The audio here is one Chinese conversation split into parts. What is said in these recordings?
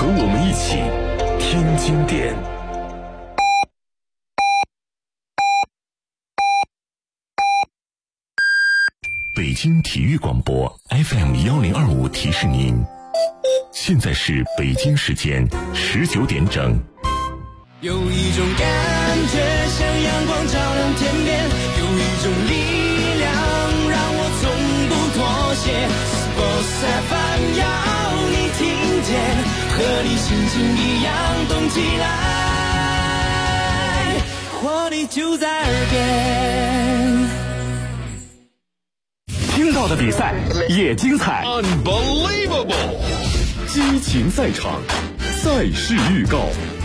和我们一起听经典。北京体育广播 FM1025 提示您，现在是北京时间19点整。 有一种感觉像阳光照亮天边，有一种力量让我从不妥协。Sports FM 要你听见，和你心情一样动起来，活力就在耳边。 听到的比赛也精彩 Unbelievable！ 激情赛场，赛事预告。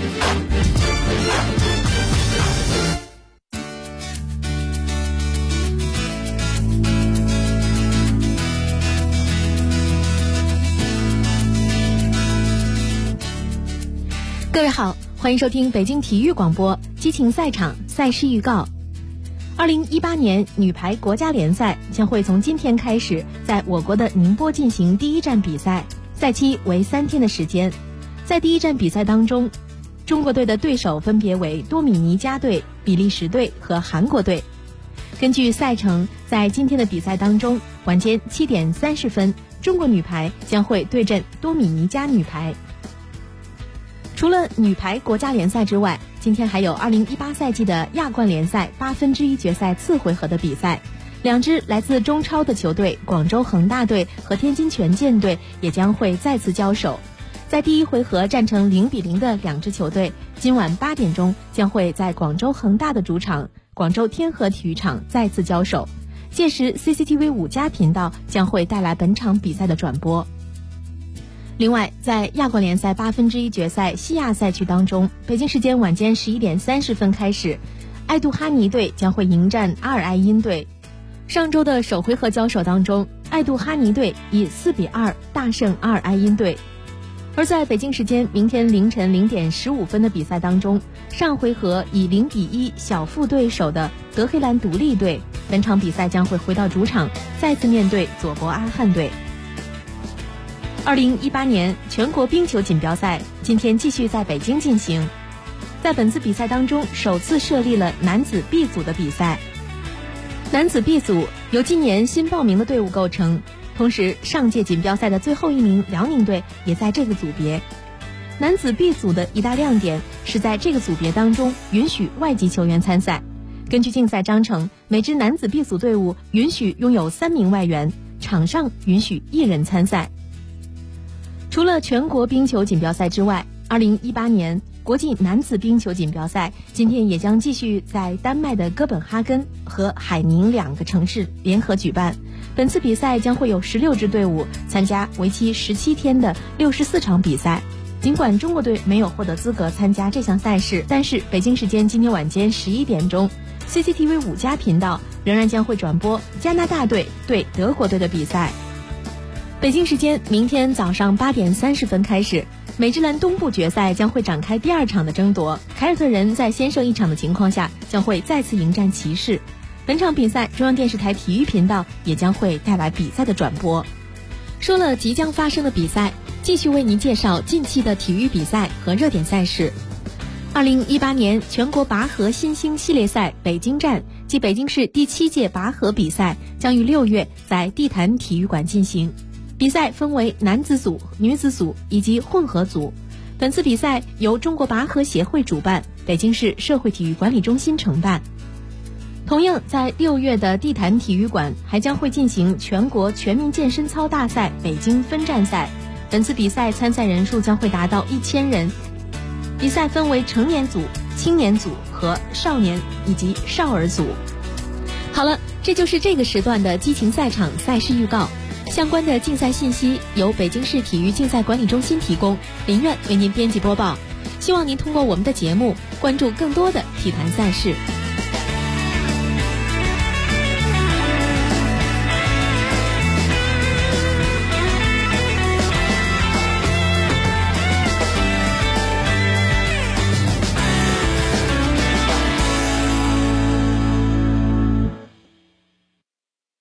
各位好，欢迎收听北京体育广播激情赛场赛事预告。2018年女排国家联赛将会从今天开始在我国的宁波进行第一站比赛，赛期为3天的时间。在第一站比赛当中，中国队的对手分别为多米尼加队、比利时队和韩国队。根据赛程，在今天的比赛当中，晚间7点30分，中国女排将会对阵多米尼加女排。除了女排国家联赛之外，今天还有2018赛季的亚冠联赛1/8决赛次回合的比赛，两支来自中超的球队广州恒大队和天津权健队也将会再次交手。在第一回合战成0-0的两支球队，今晚8点钟将会在广州恒大的主场广州天河体育场再次交手，届时 CCTV 5+频道将会带来本场比赛的转播。另外，在亚冠联赛1/8决赛西亚赛区当中，北京时间晚间11点30分开始，爱杜哈尼队将会迎战阿尔埃因队。上周的首回合交手当中，爱杜哈尼队以4-2大胜阿尔埃因队。而在北京时间明天凌晨0点15分的比赛当中，上回合以0-1小负对手的德黑兰独立队，本场比赛将会回到主场，再次面对佐伯阿汉队。2018年全国冰球锦标赛今天继续在北京进行，在本次比赛当中，首次设立了男子 B 组的比赛。男子 B 组由今年新报名的队伍构成，同时上届锦标赛的最后一名辽宁队也在这个组别。男子 B 组的一大亮点是在这个组别当中允许外籍球员参赛。根据竞赛章程，每支男子 B 组队伍允许拥有3名外援，场上允许1人参赛。除了全国冰球锦标赛之外，2018年国际男子冰球锦标赛今天也将继续在丹麦的哥本哈根和海宁2个城市联合举办。本次比赛将会有16支队伍参加为期17天的64场比赛。尽管中国队没有获得资格参加这项赛事，但是北京时间今天晚间11点钟 CCTV 5+频道仍然将会转播加拿大队对德国队的比赛。北京时间明天早上8点30分开始，美职篮东部决赛将会展开第2场的争夺。凯尔特人在先胜1场的情况下，将会再次迎战骑士。本场比赛中央电视台体育频道也将会带来比赛的转播。说了即将发生的比赛，继续为您介绍近期的体育比赛和热点赛事。2018年全国拔河新星系列赛北京站及北京市第7届拔河比赛将于6月在地坛体育馆进行。比赛分为男子组、女子组以及混合组。本次比赛由中国拔河协会主办，北京市社会体育管理中心承办。同样在6月的地坛体育馆还将会进行全国全民健身操大赛北京分站赛，本次比赛参赛人数将会达到1000人。比赛分为成年组、青年组和少年以及少儿组。好了，这就是这个时段的激情赛场赛事预告。相关的竞赛信息由北京市体育竞赛管理中心提供，林苑为您编辑播报。希望您通过我们的节目关注更多的体坛赛事。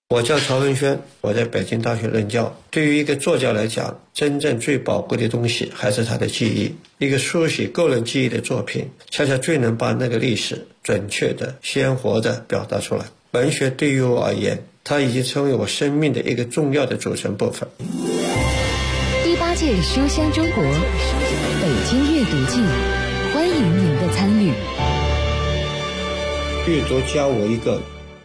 我叫曹文轩，我在北京大学任教。对于一个作家来讲，真正最宝贵的东西还是他的记忆。一个书写个人记忆的作品，恰恰最能把那个历史准确的、鲜活的表达出来。文学对于我而言，它已经成为我生命的一个重要的组成部分。 第8届书香中国北京阅读季，欢迎您的参与。 阅读教我一个。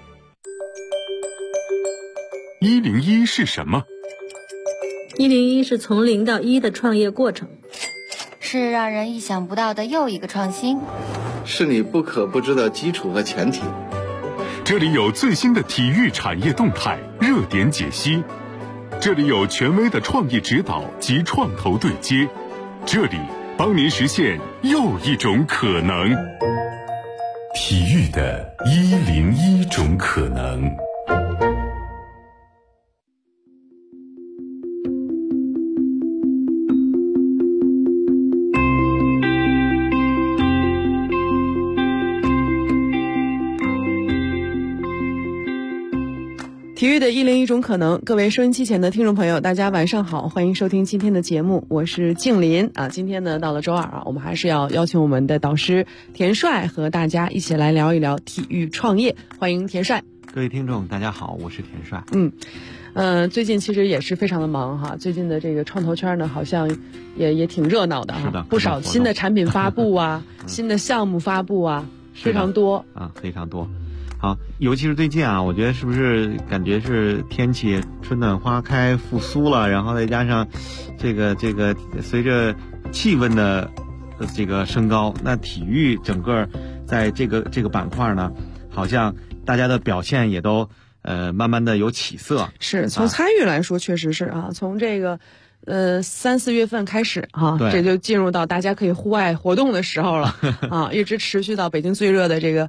101是什么 ？101是从0到1的创业过程， 是让人意想不到的又一个创新， 是你不可不知的基础和前提。 这里有最新的体育产业动态、热点解析，这里有权威的创业指导及创投对接，这里帮您实现又一种可能。体育的101种可能。 体育的101种可能，各位收音机前的听众朋友，大家晚上好，欢迎收听今天的节目，我是静林啊。今天呢，到了周二啊，我们还是要邀请我们的导师田帅和大家一起来聊一聊体育创业。欢迎田帅。 各位听众，大家好，我是田帅。 最近其实也是非常的忙哈。最近的这个创投圈呢，好像也挺热闹的哈， 是的， 不少新的产品发布啊，新的项目发布啊，非常多啊，非常多。好，尤其是最近啊，我觉得是不是感觉是天气春暖花开复苏了，然后再加上这个随着气温的这个升高，那体育整个在这个板块呢，好像大家的表现也都慢慢的有起色。 是从参与来说，确实是啊，从这个3、4月份开始哈，这就进入到大家可以户外活动的时候了啊，一直持续到北京最热的这个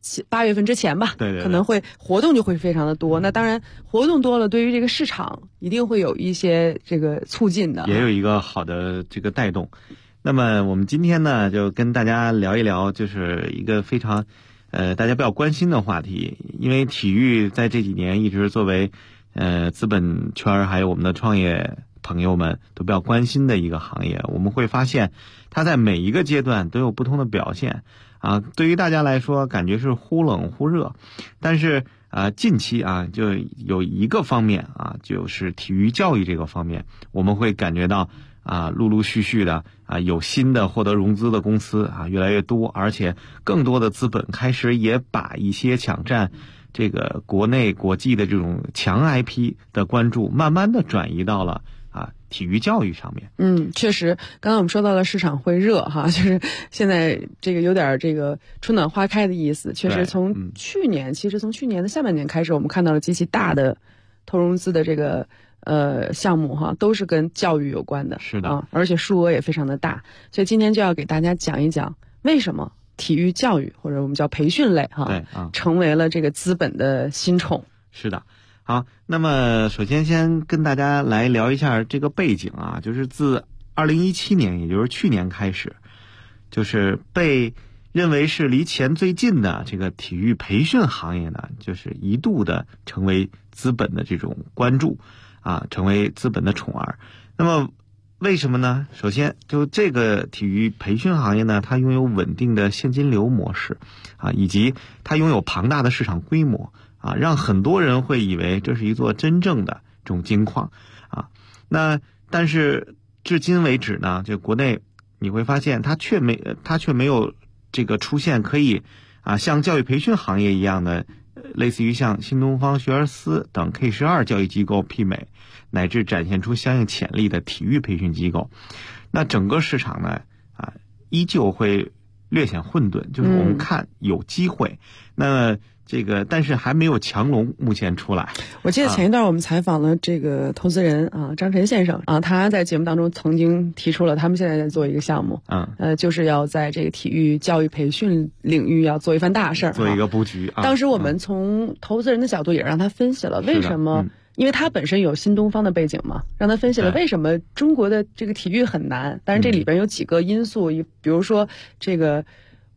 8月份之前吧， 对， 可能会活动就会非常的多。那当然，活动多了，对于这个市场一定会有一些这个促进的， 也有一个好的这个带动。那么我们今天呢，就跟大家聊一聊，就是一个非常大家比较关心的话题。因为体育在这几年一直作为资本圈还有我们的创业朋友们都比较关心的一个行业。我们会发现，它在每一个阶段都有不同的表现。啊，对于大家来说，感觉是忽冷忽热，但是近期啊，就有一个方面啊，就是体育教育这个方面，我们会感觉到啊，陆陆续续的啊，有新的获得融资的公司啊，越来越多，而且更多的资本开始也把一些抢占这个国内国际的这种强 IP 的关注，慢慢的转移到了体育教育上面。 确实，刚刚我们说到了市场会热哈，就是现在这个有点这个春暖花开的意思。确实从去年，其实从去年的下半年开始，我们看到了极其大的投融资的这个项目哈，都是跟教育有关的。 是的， 而且数额也非常的大。所以今天就要给大家讲一讲为什么体育教育或者我们叫培训类哈，成为了这个资本的新宠。 是的。好，那么首先跟大家来聊一下这个背景啊，就是自2017年，也就是去年开始，就是被认为是离钱最近的这个体育培训行业呢，就是一度的成为资本的这种关注啊，成为资本的宠儿。那么为什么呢？首先，就这个体育培训行业呢，它拥有稳定的现金流模式啊，以及它拥有庞大的市场规模。啊，让很多人会以为这是一座真正的这种金矿啊。那但是至今为止呢，就国内你会发现它却没有这个出现可以像教育培训行业一样的，类似于像新东方、学而思等 K12教育机构媲美，乃至展现出相应潜力的体育培训机构。那整个市场呢依旧会略显混沌，就是我们看有机会，那这个但是还没有强龙目前出来。 我记得前一段我们采访了这个投资人张晨先生他在节目当中曾经提出了他们现在在做一个项目，就是要在这个体育教育培训领域要做一番大事儿， 做一个布局。 当时我们从投资人的角度也让他分析了为什么，因为他本身有新东方的背景嘛，让他分析了为什么中国的这个体育很难。但是这里边有几个因素，比如说这个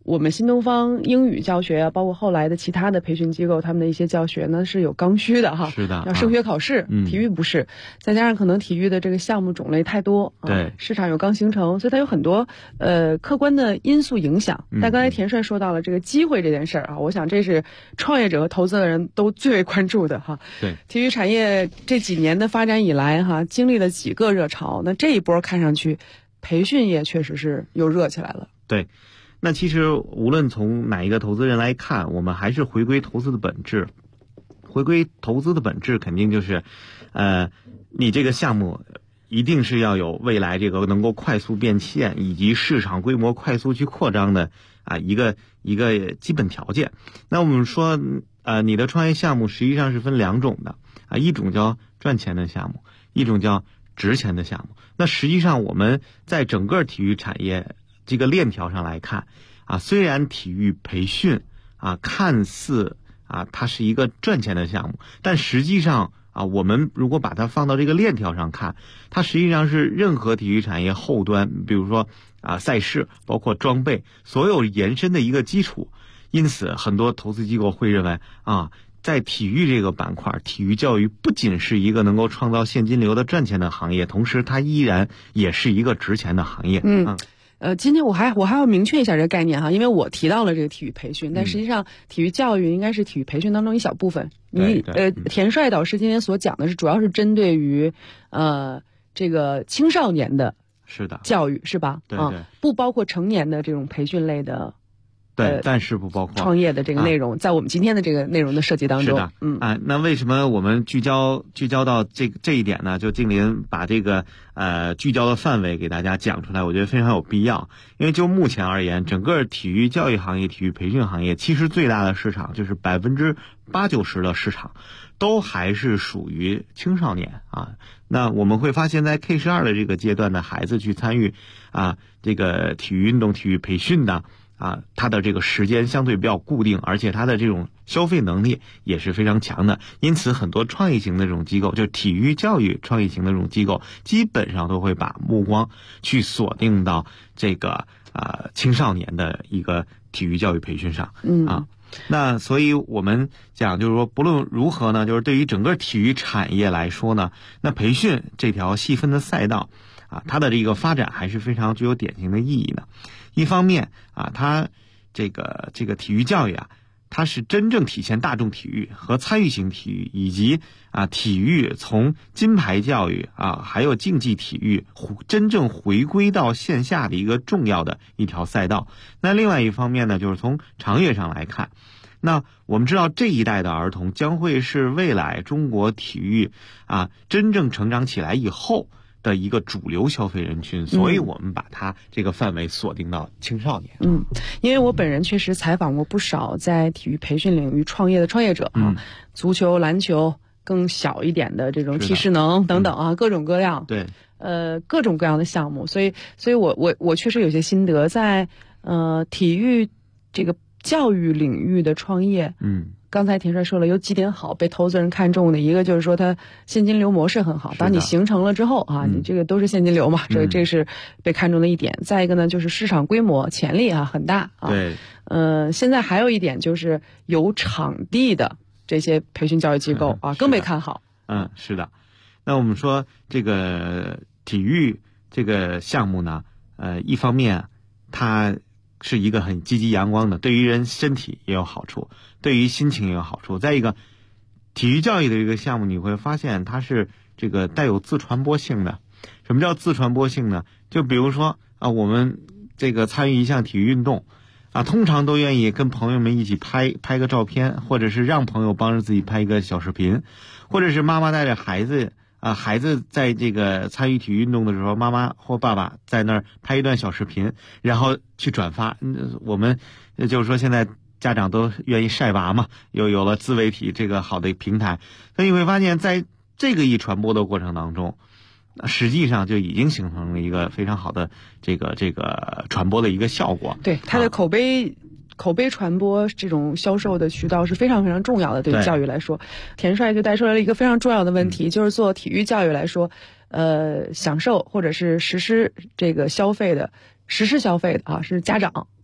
我们新东方英语教学啊，包括后来的其他的培训机构，他们的一些教学呢是有刚需的哈， 是的， 要升学考试，体育不是，再加上可能体育的这个项目种类太多， 对， 市场又刚形成，所以它有很多客观的因素影响。但刚才田帅说到了这个机会这件事儿啊，我想这是创业者和投资的人都最为关注的哈。 对， 体育产业这几年的发展以来哈，经历了几个热潮，那这一波看上去培训业确实是又热起来了。 对。那其实无论从哪一个投资人来看，我们还是回归投资的本质。回归投资的本质肯定就是，你这个项目一定是要有未来这个能够快速变现以及市场规模快速去扩张的一个基本条件。那我们说你的创业项目实际上是分两种的一种叫赚钱的项目，一种叫值钱的项目。那实际上我们在整个体育产业这个链条上来看虽然体育培训看似它是一个赚钱的项目，但实际上我们如果把它放到这个链条上看，它实际上是任何体育产业后端，比如说赛事，包括装备，所有延伸的一个基础。因此很多投资机构会认为在体育这个板块，体育教育不仅是一个能够创造现金流的赚钱的行业，同时它依然也是一个值钱的行业。 今天我还要明确一下这个概念哈，因为我提到了这个体育培训，但实际上体育教育应该是体育培训当中一小部分。田帅导师今天所讲的是主要是针对于这个青少年的教育是吧？ 对， 不包括成年的这种培训类的。 对，暂时不包括创业的这个内容，在我们今天的这个内容的设计当中。 是的，那为什么我们聚焦到这一点呢？就静林把这个聚焦的范围给大家讲出来，我觉得非常有必要。因为就目前而言，整个体育教育行业、体育培训行业，其实最大的市场就是80%-90%的市场都还是属于青少年那我们会发现，在 K12的这个阶段的孩子去参与这个体育运动、体育培训的。它的这个时间相对比较固定，而且它的这种消费能力也是非常强的。因此很多创意型的这种机构，就体育教育创意型的这种机构，基本上都会把目光去锁定到这个青少年的一个体育教育培训上。那所以我们讲就是说，不论如何呢，就是对于整个体育产业来说呢，那培训这条细分的赛道它的这个发展还是非常具有典型的意义的。一方面它这个体育教育它是真正体现大众体育和参与型体育，以及体育从金牌教育还有竞技体育真正回归到线下的一个重要的一条赛道。那另外一方面呢，就是从长远上来看，那我们知道这一代的儿童将会是未来中国体育真正成长起来以后的一个主流消费人群，所以我们把它这个范围锁定到青少年。 因为我本人确实采访过不少在体育培训领域创业的创业者足球、篮球，更小一点的这种体适能等等各种各样， 对， 各种各样的项目，所以我确实有些心得，在体育这个教育领域的创业。刚才田帅说了有几点好被投资人看中的，一个就是说它现金流模式很好，当你形成了之后你这个都是现金流嘛，这是被看中的一点。再一个呢，就是市场规模潜力很大对， 现在还有一点就是有场地的这些培训教育机构更被看好。 是的。那我们说这个体育这个项目呢，一方面它是一个很积极阳光的，对于人身体也有好处，对于心情也有好处。再一个，体育教育的一个项目，你会发现它是这个带有自传播性的。什么叫自传播性呢？就比如说我们这个参与一项体育运动通常都愿意跟朋友们一起拍个照片，或者是让朋友帮着自己拍一个小视频，或者是妈妈带着孩子孩子在这个参与体育运动的时候，妈妈或爸爸在那儿拍一段小视频，然后去转发。我们就是说现在家长都愿意晒娃嘛，有了自媒体这个好的平台，所以你会发现在这个传播的过程当中，实际上就已经形成了一个非常好的这个传播的一个效果。 对，它的口碑传播这种销售的渠道是非常非常重要的，对于教育来说。田帅就带出来了一个非常重要的问题，就是做体育教育来说，享受或者是实施消费的是家长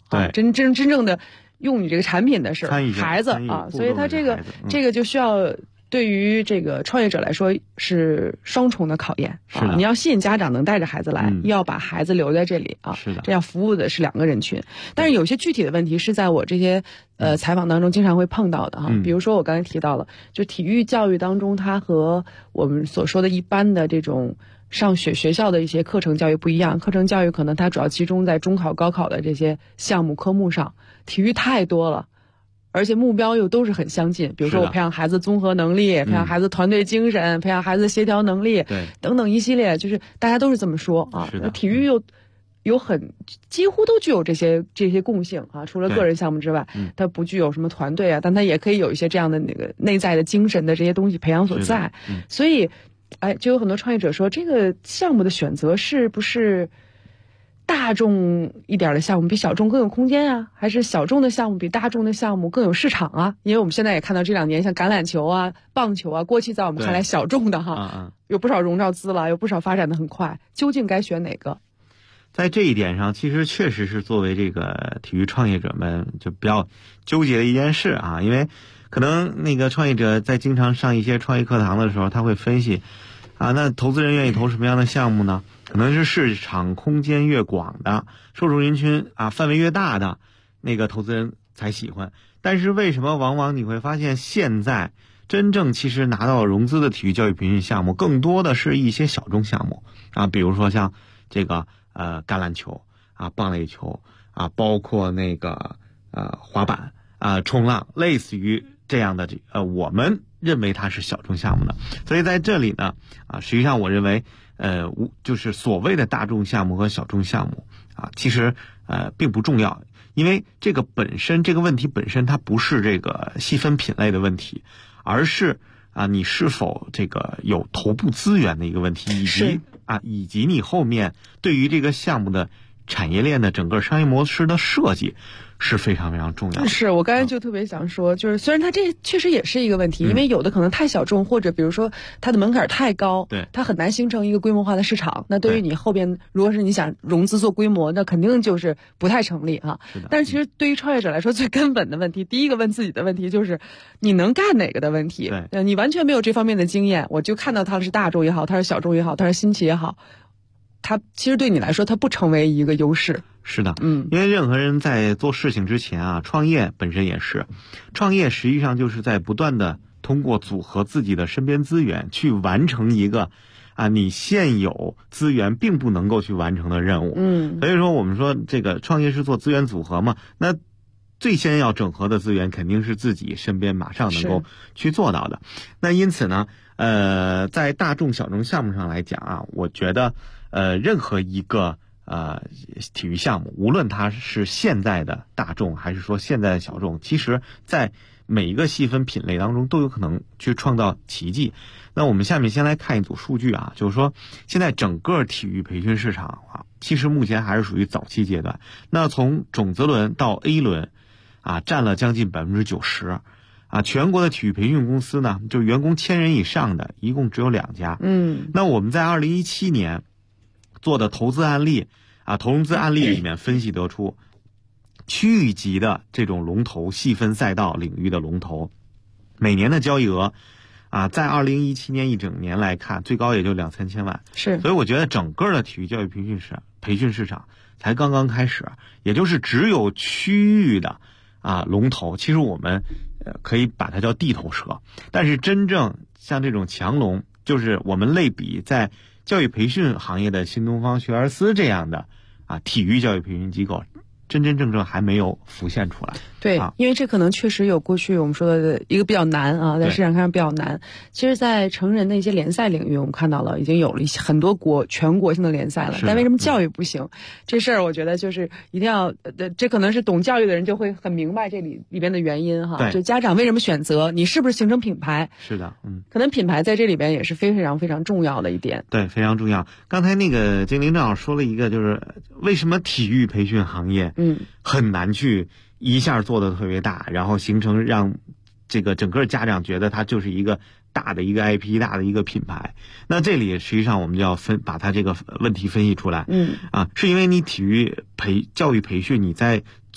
啊，真正的用你这个产品的是孩子啊，所以他这个就需要对于这个创业者来说是双重的考验啊！你要吸引家长能带着孩子来，又要把孩子留在这里啊！ 是的， 这要服务的是2个人群。但是有些具体的问题是在我这些采访当中经常会碰到的哈，比如说我刚才提到了，就体育教育当中，它和我们所说的一般的这种上学校的一些课程教育不一样。课程教育可能它主要集中在中考、高考的这些项目科目上，体育太多了。而且目标又都是很相近，比如说我培养孩子综合能力，培养孩子团队精神，培养孩子协调能力，等等一系列，就是大家都是这么说啊。体育又有几乎都具有这些共性啊，除了个人项目之外，它不具有什么团队啊，但它也可以有一些这样的那个内在的精神的这些东西培养所在。所以，就有很多创业者说，这个项目的选择是不是大众一点的项目比小众更有空间啊，还是小众的项目比大众的项目更有市场啊？因为我们现在也看到这2年像橄榄球啊、棒球啊，过去在我们看来小众的哈，有不少荣照资了，有不少发展的很快，究竟该选哪个？ 在这一点上，其实确实是作为这个体育创业者们就比较纠结的一件事啊，因为可能那个创业者在经常上一些创业课堂的时候，他会分析啊，那投资人愿意投什么样的项目呢？可能是市场空间越广的，受众人群啊范围越大的那个投资人才喜欢。但是为什么往往你会发现现在真正其实拿到融资的体育教育培训项目更多的是一些小众项目啊，比如说像这个橄榄球啊、棒垒球啊，包括那个滑板啊、冲浪，类似于这样的我们认为它是小众项目的。所以在这里呢实际上我认为就是所谓的大众项目和小众项目啊，其实并不重要，因为这个问题本身它不是这个细分品类的问题，而是你是否这个有头部资源的一个问题，以及你后面对于这个项目的产业链的整个商业模式的设计是非常非常重要的。 是我刚才就特别想说，就是虽然它这确实也是一个问题，因为有的可能太小众，或者比如说它的门槛太高， 对， 它很难形成一个规模化的市场。那对于你后边如果是你想融资做规模，那肯定就是不太成立啊。但是其实对于创业者来说，最根本的问题，第一个问自己的问题就是你能干哪个的问题。 对， 你完全没有这方面的经验，我就看到它是大众也好，它是小众也好，它是新奇也好，它其实对你来说它不成为一个优势。 是的，因为任何人在做事情之前创业本身也是，创业实际上就是在不断的通过组合自己的身边资源去完成一个你现有资源并不能够去完成的任务。所以说我们说这个创业是做资源组合嘛，那最先要整合的资源肯定是自己身边马上能够去做到的。那因此呢，在大众小众项目上来讲我觉得任何一个体育项目，无论它是现在的大众还是说现在的小众，其实在每一个细分品类当中都有可能去创造奇迹。那我们下面先来看一组数据就是说现在整个体育培训市场其实目前还是属于早期阶段。那从种子轮到 A 轮占了将近 90%。全国的体育培训公司呢，就员工1000人以上的一共只有2家。那我们在2017年做的投资案例投融资案例里面分析得出，区域级的这种龙头细分赛道领域的龙头，每年的交易额在2017年一整年来看，最高也就2-3千万。 是， 所以我觉得整个的体育教育培训市场才刚刚开始，也就是只有区域的龙头，其实我们可以把它叫地头蛇。但是真正像这种强龙，就是我们类比在教育培训行业的新东方、学而思这样的体育教育培训机构，真真正正还没有浮现出来。 对，因为这可能确实有过去我们说的一个比较难在市场上比较难。其实在成人的一些联赛领域，我们看到了已经有了很多全国性的联赛了，但为什么教育不行？这事儿我觉得就是一定要这可能是懂教育的人就会很明白这里边的原因就家长为什么选择你是不是形成品牌。 是的， 可能品牌在这里边也是非常非常重要的一点。 对，非常重要。刚才那个精灵正好说了一个，就是为什么体育培训行业很难去一下做得特别大，然后形成让这个整个家长觉得它就是一个大的一个 IP， 大的一个品牌。那这里实际上我们就要把它这个问题分析出来。是因为你体育教育培训，你在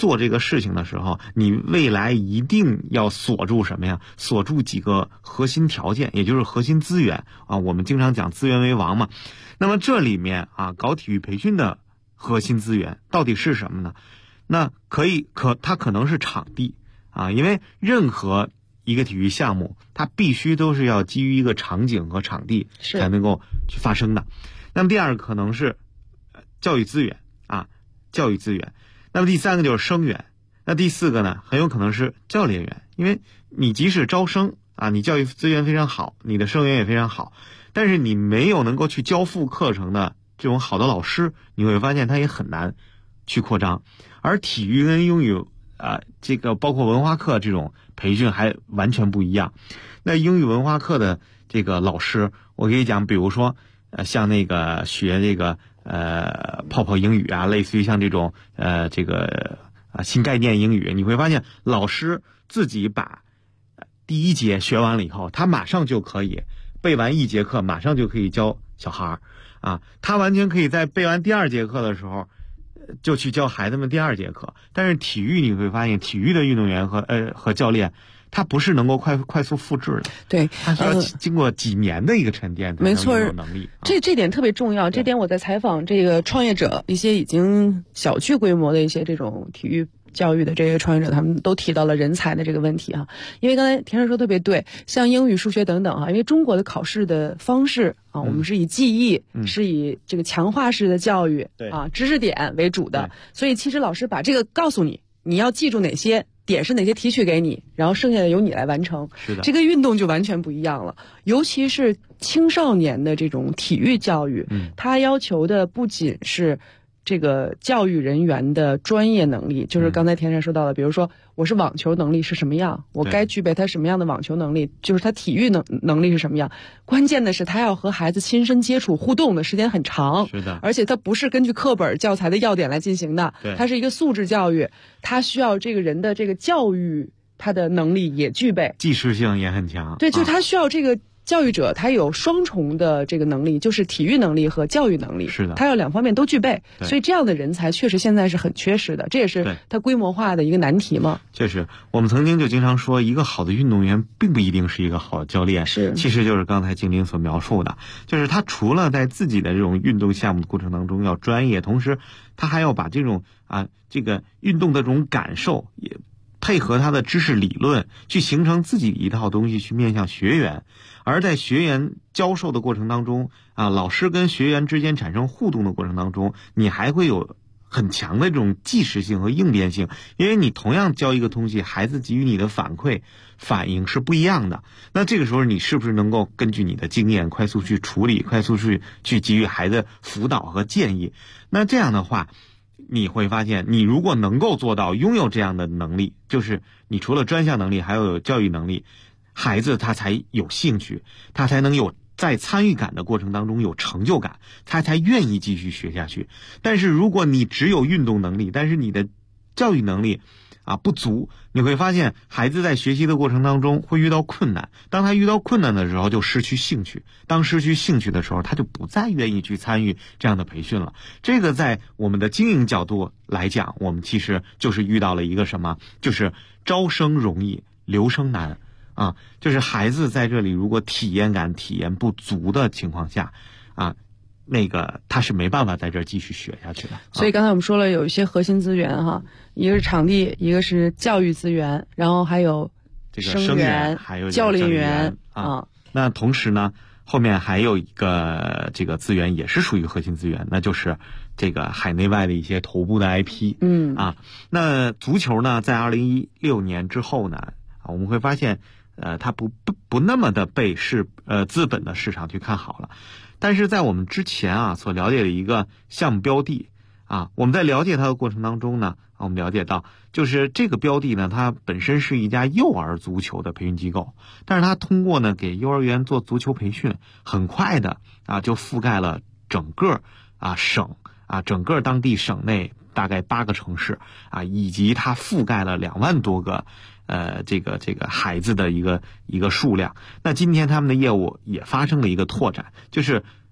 做这个事情的时候，你未来一定要锁住什么呀？锁住几个核心条件，也就是核心资源啊。我们经常讲资源为王嘛。那么这里面啊，搞体育培训的核心资源到底是什么呢？那它可能是场地啊，因为任何一个体育项目，它必须都是要基于一个场景和场地才能够去发生的。那么第二个可能是教育资源啊，教育资源。那么第三个就是生源。那第四个呢，很有可能是教练员，因为你即使招生啊，你教育资源非常好，你的生源也非常好，但是你没有能够去交付课程的这种好的老师，你会发现它也很难去扩张。而体育跟英语这个包括文化课这种培训还完全不一样。那英语文化课的这个老师，我可以讲，比如说像那个学这个泡泡英语啊，类似于像这种这个新概念英语，你会发现老师自己把第一节学完了以后，他马上就可以背完一节课，马上就可以教小孩啊，他完全可以在背完第二节课的时候就去教孩子们第二节课。但是体育你会发现，体育的运动员和教练，他不是能够快速复制的， 对， 他需要经过几年的一个沉淀， 没错， 有能力。 这点特别重要。这点我在采访这个创业者，一些已经小区规模的一些这种体育教育的这些创业者，他们都提到了人才的这个问题哈。因为刚才田生说特别对，像英语、数学等等哈，因为中国的考试的方式啊，我们是以记忆，是以这个强化式的教育啊，知识点为主的，所以其实老师把这个告诉你，你要记住哪些点是哪些提取给你，然后剩下的由你来完成。 是的， 这个运动就完全不一样了，尤其是青少年的这种体育教育，它要求的不仅是这个教育人员的专业能力，就是刚才田生说到的，比如说我是网球能力是什么样，我该具备他什么样的网球能力，就是他体育能力是什么样。关键的是他要和孩子亲身接触互动的时间很长， 是的， 而且他不是根据课本教材的要点来进行的，它是一个素质教育，他需要这个人的这个教育他的能力也具备， 即时性也很强。 对，就是他需要这个教育者，他有双重的这个能力，就是体育能力和教育能力， 是的， 他要两方面都具备，所以这样的人才确实现在是很缺失的，这也是他规模化的一个难题嘛。 确实，我们曾经就经常说，一个好的运动员并不一定是一个好的教练，其实就是刚才静玲所描述的，就是他除了在自己的这种运动项目的过程当中要专业，同时他还要把这种这个运动的这种感受也配合他的知识理论，去形成自己一套东西去面向学员。而在学员教授的过程当中老师跟学员之间产生互动的过程当中，你还会有很强的这种即时性和应变性，因为你同样教一个东西，孩子给予你的反应是不一样的。那这个时候你是不是能够根据你的经验快速去处理，快速去给予孩子辅导和建议？那这样的话，你会发现，你如果能够做到拥有这样的能力，就是你除了专项能力还要有教育能力，孩子他才有兴趣，他才能有在参与感的过程当中有成就感，他才愿意继续学下去。但是如果你只有运动能力，但是你的教育能力不足，你会发现孩子在学习的过程当中会遇到困难，当他遇到困难的时候就失去兴趣，当失去兴趣的时候他就不再愿意去参与这样的培训了。这个在我们的经营角度来讲，我们其实就是遇到了一个什么，就是招生容易留生难就是孩子在这里如果体验不足的情况下那个他是没办法在这儿继续学下去的。 所以刚才我们说了有一些核心资源一个是场地，一个是教育资源，然后还有这个生源，还有教练员那同时呢，后面还有一个这个资源也是属于核心资源，那就是这个海内外的一些头部的 IP。那足球呢，在2016年之后呢，我们会发现它不那么的被资本的市场去看好了。但是在我们之前所了解的一个项目标的我们在了解它的过程当中呢，我们了解到就是这个标的呢，它本身是一家幼儿足球的培训机构，但是它通过呢给幼儿园做足球培训，很快的就覆盖了整个省整个当地省内大概8个城市以及它覆盖了2万多个这个孩子的一个数量。那今天他们的业务也发生了一个拓展，就是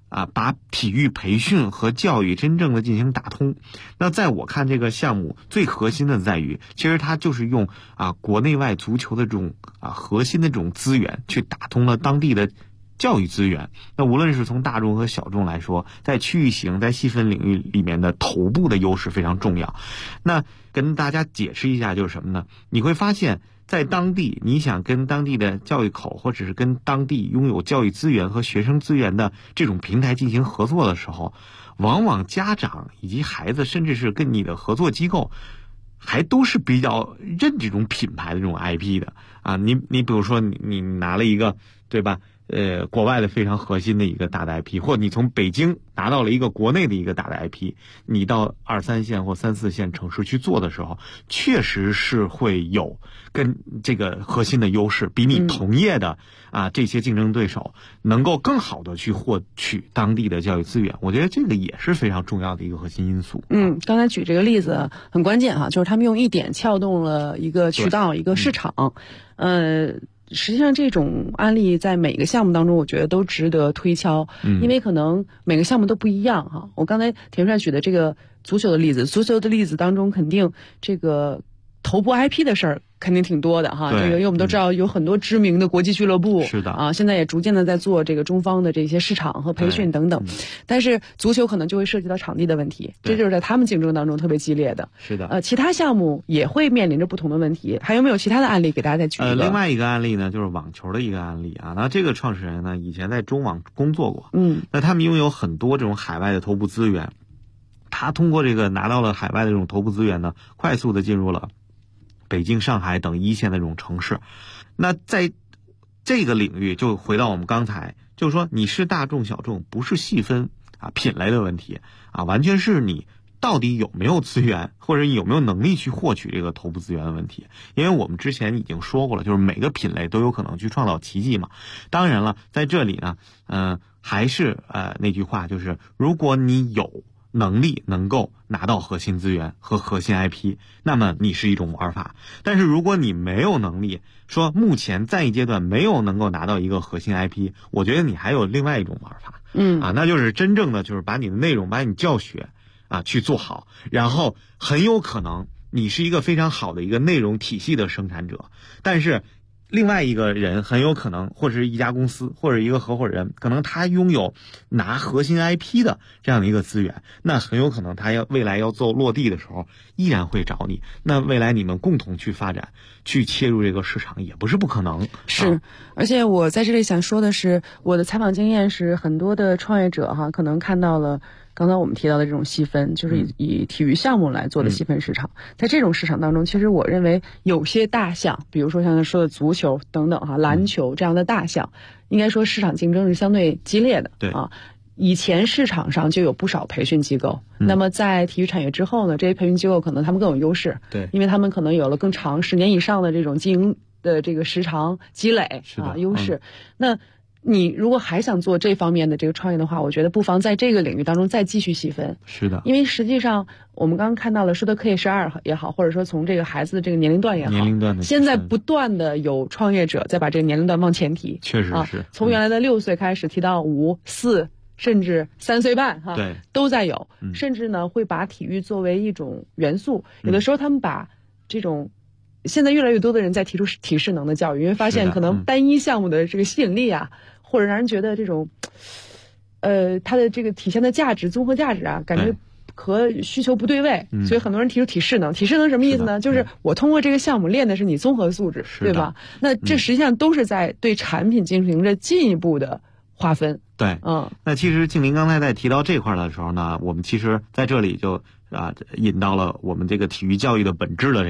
把体育培训和教育真正的进行打通。那在我看，这个项目最核心的在于，其实它就是用国内外足球的这种核心的这种资源，去打通了当地的教育资源。那无论是从大众和小众来说，在区域型、在细分领域里面的头部的优势非常重要。那跟大家解释一下就是什么呢？你会发现在当地，你想跟当地的教育口，或者是跟当地拥有教育资源和学生资源的这种平台进行合作的时候，往往家长以及孩子，甚至是跟你的合作机构，还都是比较认这种品牌的这种 IP 的你比如说你拿了一个，对吧？国外的非常核心的一个大的 IP， 或你从北京拿到了一个国内的一个大的 IP， 你到2、3线或3、4线城市去做的时候，确实是会有跟这个核心的优势，比你同业的这些竞争对手能够更好的去获取当地的教育资源。我觉得这个也是非常重要的一个核心因素。 刚才举这个例子很关键就是他们用一点撬动了一个渠道，一个市场。实际上这种案例在每个项目当中，我觉得都值得推敲，因为可能每个项目都不一样我刚才田帅举的这个足球的例子当中，肯定这个头部 IP 的事儿肯定挺多的这个因为我们都知道有很多知名的国际俱乐部， 是的现在也逐渐的在做这个中方的这些市场和培训等等。但是足球可能就会涉及到场地的问题，这就是在他们竞争当中特别激烈的。 是的其他项目也会面临着不同的问题。还有没有其他的案例给大家再举一个？ 另外一个案例呢，就是网球的一个案例那这个创始人呢，以前在中网工作过，那他们拥有很多这种海外的头部资源，他通过这个拿到了海外的这种头部资源呢，快速的进入了北京、上海等一线的这种城市。那在这个领域，就回到我们刚才，就是说你是大众小众，不是细分品类的问题完全是你到底有没有资源，或者有没有能力去获取这个头部资源的问题。因为我们之前已经说过了，就是每个品类都有可能去创造奇迹嘛。当然了，在这里呢还是那句话，就是如果你有能力能够拿到核心资源和核心 IP， 那么你是一种玩法。但是如果你没有能力，说目前在一阶段没有能够拿到一个核心 IP， 我觉得你还有另外一种玩法那就是真正的就是把你的内容，把你教学去做好，然后很有可能你是一个非常好的一个内容体系的生产者，但是另外一个人很有可能，或者是一家公司或者一个合伙人，可能他拥有拿核心 IP 的这样的一个资源，那很有可能他未来要做落地的时候依然会找你。那未来你们共同去发展，去切入这个市场也不是不可能。 是而且我在这里想说的是，我的采访经验是很多的创业者可能看到了刚才我们提到的这种细分，就是以体育项目来做的细分市场。在这种市场当中，其实我认为有些大项，比如说像说的足球等等篮球这样的大项，应该说市场竞争是相对激烈的。 对以前市场上就有不少培训机构，那么在体育产业之后呢，这些培训机构可能他们更有优势， 对， 因为他们可能有了更长10年以上的这种经营的这个时长积累优势。那你如果还想做这方面的这个创业的话，我觉得不妨在这个领域当中再继续细分。 是的， 因为实际上我们刚刚看到了，说的K12也好，或者说从这个孩子的这个年龄段也好， 年龄段的现在不断的有创业者在把这个年龄段往前提， 确实是从原来的6岁开始提到5、4，甚至3岁半对， 都在有，甚至呢会把体育作为一种元素。有的时候他们把这种现在越来越多的人在提出体适能的教育，因为发现可能单一项目的这个吸引力或者让人觉得这种它的这个体现的价值、综合价值感觉和需求不对位，所以很多人提出体适能。体适能什么意思呢？就是我通过这个项目练的是你综合素质，对吧？那这实际上都是在对产品进行着进一步的划分。 对，那其实静林刚才在提到这块的时候呢，我们其实在这里就引到了我们这个体育教育的本质的